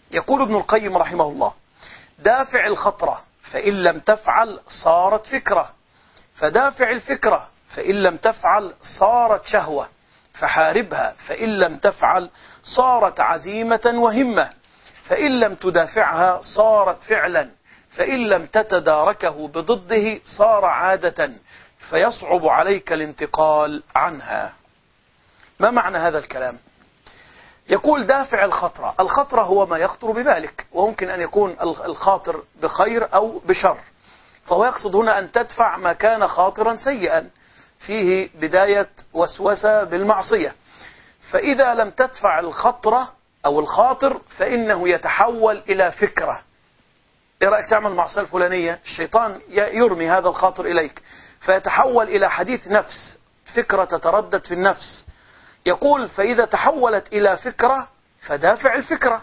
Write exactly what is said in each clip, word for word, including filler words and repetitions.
يقول ابن القيم رحمه الله: دافع الخطرة فإن لم تفعل صارت فكرة، فدافع الفكرة فإن لم تفعل صارت شهوة، فحاربها فإن لم تفعل صارت عزيمة وهمة، فإن لم تدافعها صارت فعلا، فإن لم تتداركه بضده صار عادة، فيصعب عليك الانتقال عنها. ما معنى هذا الكلام؟ يقول: دافع الخطرة. الخطرة هو ما يخطر ببالك، وممكن أن يكون الخاطر بخير أو بشر، فهو يقصد هنا أن تدفع ما كان خاطرا سيئا فيه بداية وسوسة بالمعصية. فإذا لم تدفع الخطرة أو الخاطر فإنه يتحول إلى فكرة. إيه رأيك تعمل المعصية الفلانية؟ الشيطان يرمي هذا الخاطر إليك فيتحول إلى حديث نفس، فكرة تتردد في النفس. يقول: فإذا تحولت إلى فكرة فدافع الفكرة،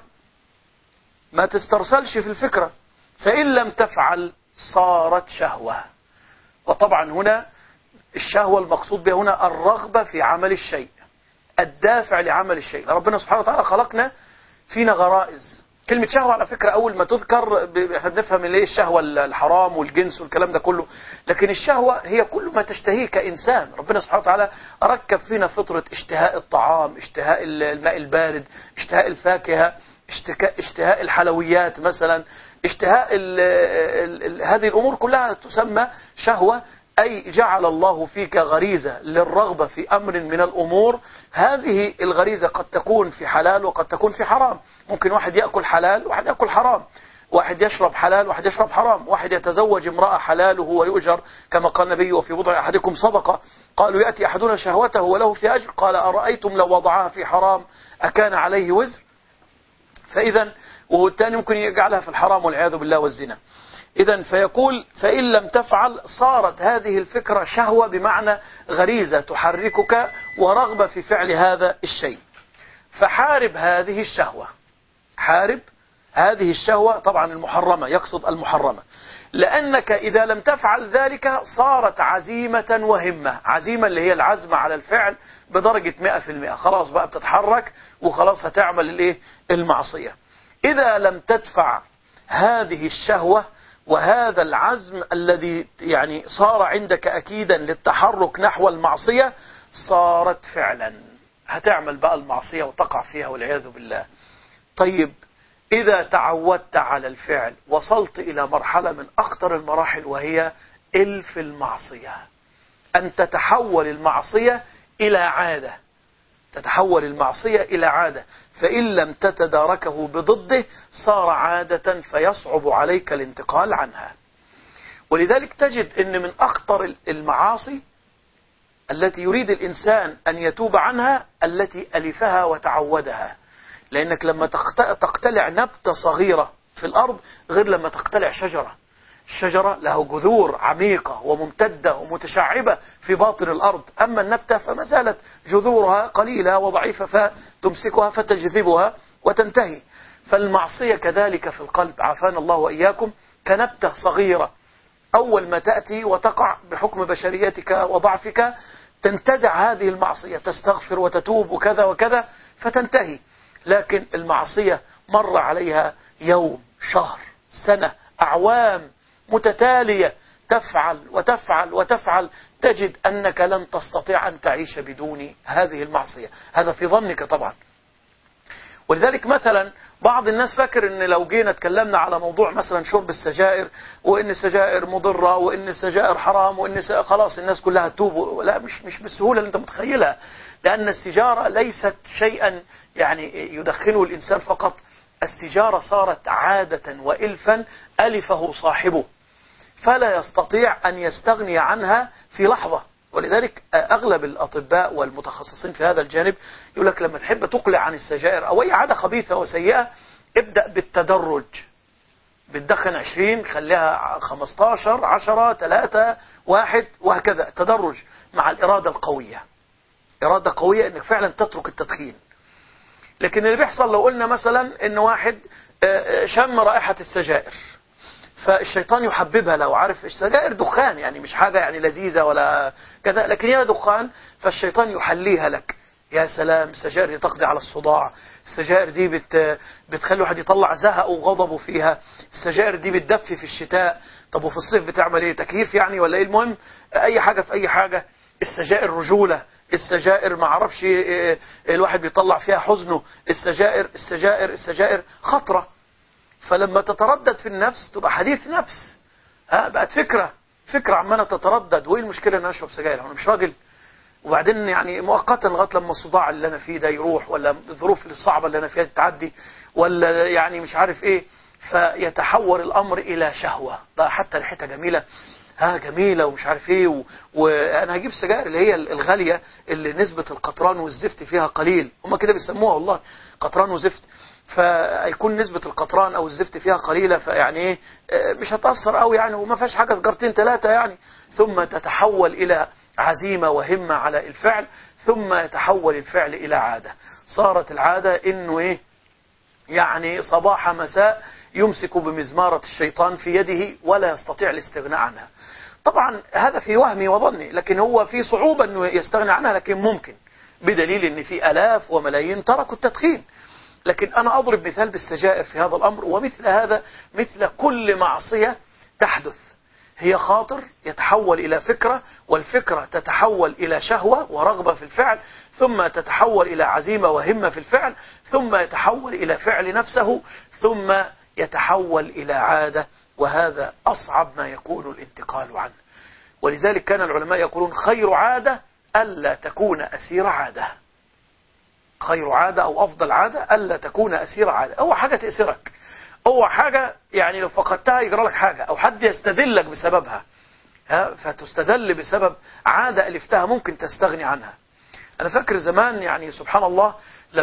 ما تسترسلش في الفكرة، فإن لم تفعل صارت شهوة. وطبعا هنا الشهوة المقصود بها هنا الرغبة في عمل الشيء، الدافع لعمل الشيء. ربنا سبحانه وتعالى خلقنا فينا غرائز. كلمة شهوة على فكرة أول ما تذكر بنفهم اللي هي الشهوة الحرام والجنس والكلام ده كله، لكن الشهوة هي كل ما تشتهيه كإنسان. ربنا سبحانه وتعالى ركب فينا فطرة اشتهاء الطعام، اشتهاء الماء البارد، اشتهاء الفاكهة، اشتهاء الحلويات مثلا، اشتهاء ال ال ال هذه الأمور كلها تسمى شهوة، أي جعل الله فيك غريزة للرغبة في أمر من الأمور. هذه الغريزة قد تكون في حلال وقد تكون في حرام. ممكن واحد يأكل حلال واحد يأكل حرام، واحد يشرب حلال واحد يشرب حرام، واحد يتزوج امرأة حلال وهو يؤجر كما قال النبي: وفي بضع أحدكم صدقة. قالوا: يأتي أحدنا شهوته وله في أجر. قال: أرأيتم لو وضعها في حرام أكان عليه وزر؟ فإذا والثاني ممكن يجعلها في الحرام والعياذ بالله والزنا. إذن فيقول: فإن لم تفعل صارت هذه الفكرة شهوة، بمعنى غريزة تحركك ورغبة في فعل هذا الشيء. فحارب هذه الشهوة، حارب هذه الشهوة، طبعا المحرمة، يقصد المحرمة، لأنك إذا لم تفعل ذلك صارت عزيمة وهمة. عزيمة اللي هي العزم على الفعل بدرجة مئة في المئة، خلاص بقى بتتحرك وخلاص هتعمل الايه المعصية. إذا لم تدفع هذه الشهوة وهذا العزم الذي يعني صار عندك أكيدا للتحرك نحو المعصية، صارت فعلا، هتعمل بقى المعصية وتقع فيها والعياذ بالله. طيب، إذا تعودت على الفعل وصلت إلى مرحلة من أخطر المراحل، وهي إلف المعصية، أن تتحول المعصية إلى عادة، تتحول المعصية إلى عادة، فإن لم تتداركه بضده صار عادة فيصعب عليك الانتقال عنها. ولذلك تجد أن من أخطر المعاصي التي يريد الإنسان أن يتوب عنها التي ألفها وتعودها. لأنك لما تقتلع نبتة صغيرة في الأرض غير لما تقتلع شجرة. الشجرة له جذور عميقة وممتدة ومتشعبة في باطن الأرض، أما النبتة فما زالت جذورها قليلة وضعيفة فتمسكها فتجذبها وتنتهي. فالمعصية كذلك في القلب، عافانا الله وإياكم، كنبتة صغيرة، أول ما تأتي وتقع بحكم بشريتك وضعفك تنتزع هذه المعصية، تستغفر وتتوب وكذا وكذا فتنتهي. لكن المعصية مر عليها يوم، شهر، سنة، أعوام متتالية، تفعل وتفعل وتفعل، تجد أنك لن تستطيع أن تعيش بدون هذه المعصية. هذا في ظنك طبعا. ولذلك مثلا بعض الناس فاكر ان لو جينا اتكلمنا على موضوع مثلا شرب السجائر، وان السجائر مضرة، وان السجائر حرام، وان خلاص الناس كلها تتوب. لا، مش مش بالسهولة اللي انت متخيلها، لان السجارة ليست شيئا يعني يدخنه الانسان فقط. السجارة صارت عادة وإلفا ألفه صاحبه، فلا يستطيع أن يستغني عنها في لحظة. ولذلك أغلب الأطباء والمتخصصين في هذا الجانب يقول لك لما تحب تقلع عن السجائر أو أي عادة خبيثة وسيئة، ابدأ بالتدرج. بتدخن عشرين، خليها خمستاشر، عشرة، ثلاثة، واحد، وهكذا، تدرج مع الإرادة القوية. إرادة قوية أنك فعلا تترك التدخين. لكن اللي بيحصل لو قلنا مثلا أن واحد شم رائحة السجائر، فالشيطان يحببها، لو عارف السجائر دخان يعني مش حاجة يعني لذيذة ولا كذا، لكن هي دخان، فالشيطان يحليها لك. يا سلام، السجائر دي تقضي على الصداع، السجائر دي بت بتخلي واحد يطلع زهقه وغضبه فيها، السجائر دي بتدفي في الشتاء. طب وفي الصيف بتعمل ايه؟ تكييف يعني ولا ايه؟ المهم اي حاجه في اي حاجه. السجائر رجوله، السجائر ما اعرفش إيه الواحد بيطلع فيها حزنه، السجائر السجائر السجائر خطره. فلما تتردد في النفس تبقى حديث نفس، ها بقت فكره فكره عماله تتردد. وايه المشكله ان انا اشرب سجاير؟ انا مش راجل؟ وبعدين يعني مؤقتا لغايه لما الصداع اللي انا فيه ده يروح، ولا الظروف الصعبه اللي انا فيها تعدي، ولا يعني مش عارف ايه. فيتحول الامر الى شهوه. ده حتى ريحتها جميله، ها جميله ومش عارف ايه و... وانا هجيب السجائر اللي هي الغاليه اللي نسبه القطران والزفت فيها قليل، هم كده بيسموها والله قطران وزفت. فيكون نسبة القطران أو الزفت فيها قليلة، فيعني إيه مش هتأثر قوي يعني، وما فيهاش حاجة سجارتين ثلاثة يعني. ثم تتحول إلى عزيمة وهمة على الفعل، ثم يتحول الفعل إلى عادة. صارت العادة إنه إيه يعني صباح مساء يمسك بمزمارة الشيطان في يده ولا يستطيع الاستغناء عنها. طبعا هذا في وهمي وظني، لكن هو في صعوبة أنه يستغنى عنها، لكن ممكن، بدليل أن في آلاف وملايين تركوا التدخين. لكن أنا أضرب مثال بالسجائر في هذا الأمر. ومثل هذا مثل كل معصية تحدث، هي خاطر يتحول إلى فكرة، والفكرة تتحول إلى شهوة ورغبة في الفعل، ثم تتحول إلى عزيمة وهمة في الفعل، ثم يتحول إلى فعل نفسه، ثم يتحول إلى عادة. وهذا أصعب ما يكون الانتقال عنه. ولذلك كان العلماء يقولون خير عادة ألا تكون أسير عادة. خير عادة أو أفضل عادة ألا تكون أسير عادة. أول حاجة تأسرك، أول حاجة يعني لو فقدتها يجرى لك حاجة، أو حد يستذلك بسببها، ها فتستذل بسبب عادة ألفتها ممكن تستغني عنها. أنا فاكر زمان يعني سبحان الله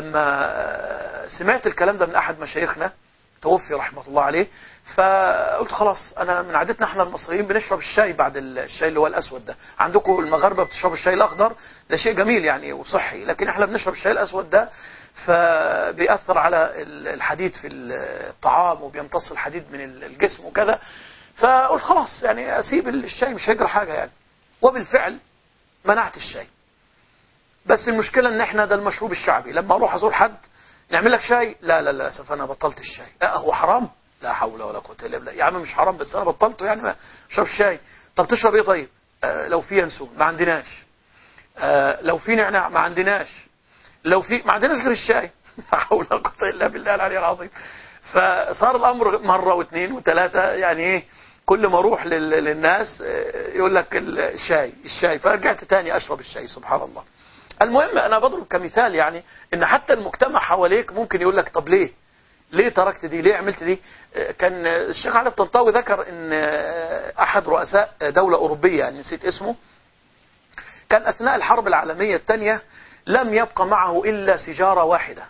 لما سمعت الكلام ده من أحد مشايخنا توفي رحمة الله عليه، فقلت خلاص أنا من عادتنا احنا المصريين بنشرب الشاي بعد الشاي اللي هو الأسود ده. عندكم المغاربة بتشربوا الشاي الأخضر، ده شيء جميل يعني وصحي، لكن احنا بنشرب الشاي الأسود ده فبيأثر على الحديد في الطعام وبيمتص الحديد من الجسم وكذا. فقلت خلاص يعني أسيب الشاي مش هيجرى حاجة يعني. وبالفعل منعت الشاي. بس المشكلة ان احنا ده المشروب الشعبي، لما اروح ازور حد نعمل لك شاي، لا لا لا اسف انا بطلت الشاي. اه هو حرام؟ لا حول ولا قوه الا بالله. يا عم مش حرام بس انا بطلته يعني ما اشرب الشاي. طب تشرب ايه طيب؟ آه لو في ينسون ما عندناش، آه لو في نعناع ما عندناش، لو في ما عندناش غير الشاي. لا حول ولا قوه الا بالله العلي العظيم. فصار الامر مره واثنين وثلاثه يعني ايه، كل ما اروح للناس يقول لك الشاي الشاي، فرجعت تاني اشرب الشاي. سبحان الله. المهم أنا بضرب كمثال يعني إن حتى المجتمع حواليك ممكن يقول لك طب ليه؟ ليه تركت دي؟ ليه عملت دي؟ كان الشيخ علي الطنطاوي ذكر إن أحد رؤساء دولة أوروبية يعني نسيت اسمه، كان أثناء الحرب العالمية الثانية لم يبقى معه إلا سيجارة واحدة.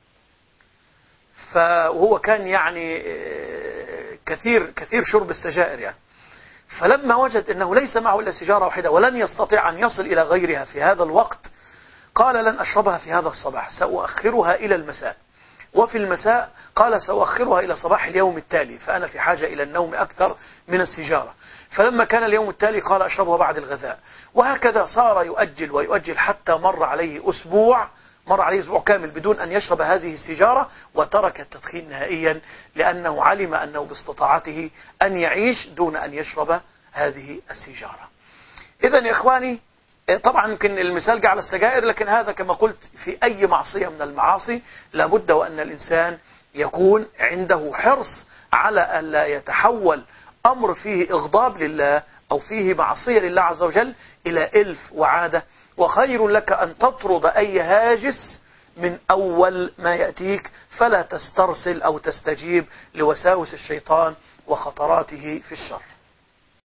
فهو كان يعني كثير كثير شرب السجائر يعني. فلما وجد أنه ليس معه إلا سيجارة واحدة ولن يستطيع أن يصل إلى غيرها في هذا الوقت، قال لن أشربها في هذا الصباح، سأؤخرها إلى المساء. وفي المساء قال سأؤخرها إلى صباح اليوم التالي، فأنا في حاجة إلى النوم أكثر من السيجارة. فلما كان اليوم التالي قال أشربها بعد الغذاء. وهكذا صار يؤجل ويؤجل حتى مر عليه أسبوع، مر عليه أسبوع كامل بدون أن يشرب هذه السيجارة، وترك التدخين نهائيا لأنه علم أنه باستطاعته أن يعيش دون أن يشرب هذه السيجارة. إذن يا إخواني طبعا يمكن المثال جاء على السجائر، لكن هذا كما قلت في أي معصية من المعاصي لابد وأن الإنسان يكون عنده حرص على ألا يتحول أمر فيه إغضاب لله أو فيه معصية لله عز وجل إلى إلف وعادة. وخير لك أن تطرد أي هاجس من أول ما يأتيك، فلا تسترسل أو تستجيب لوساوس الشيطان وخطراته في الشر.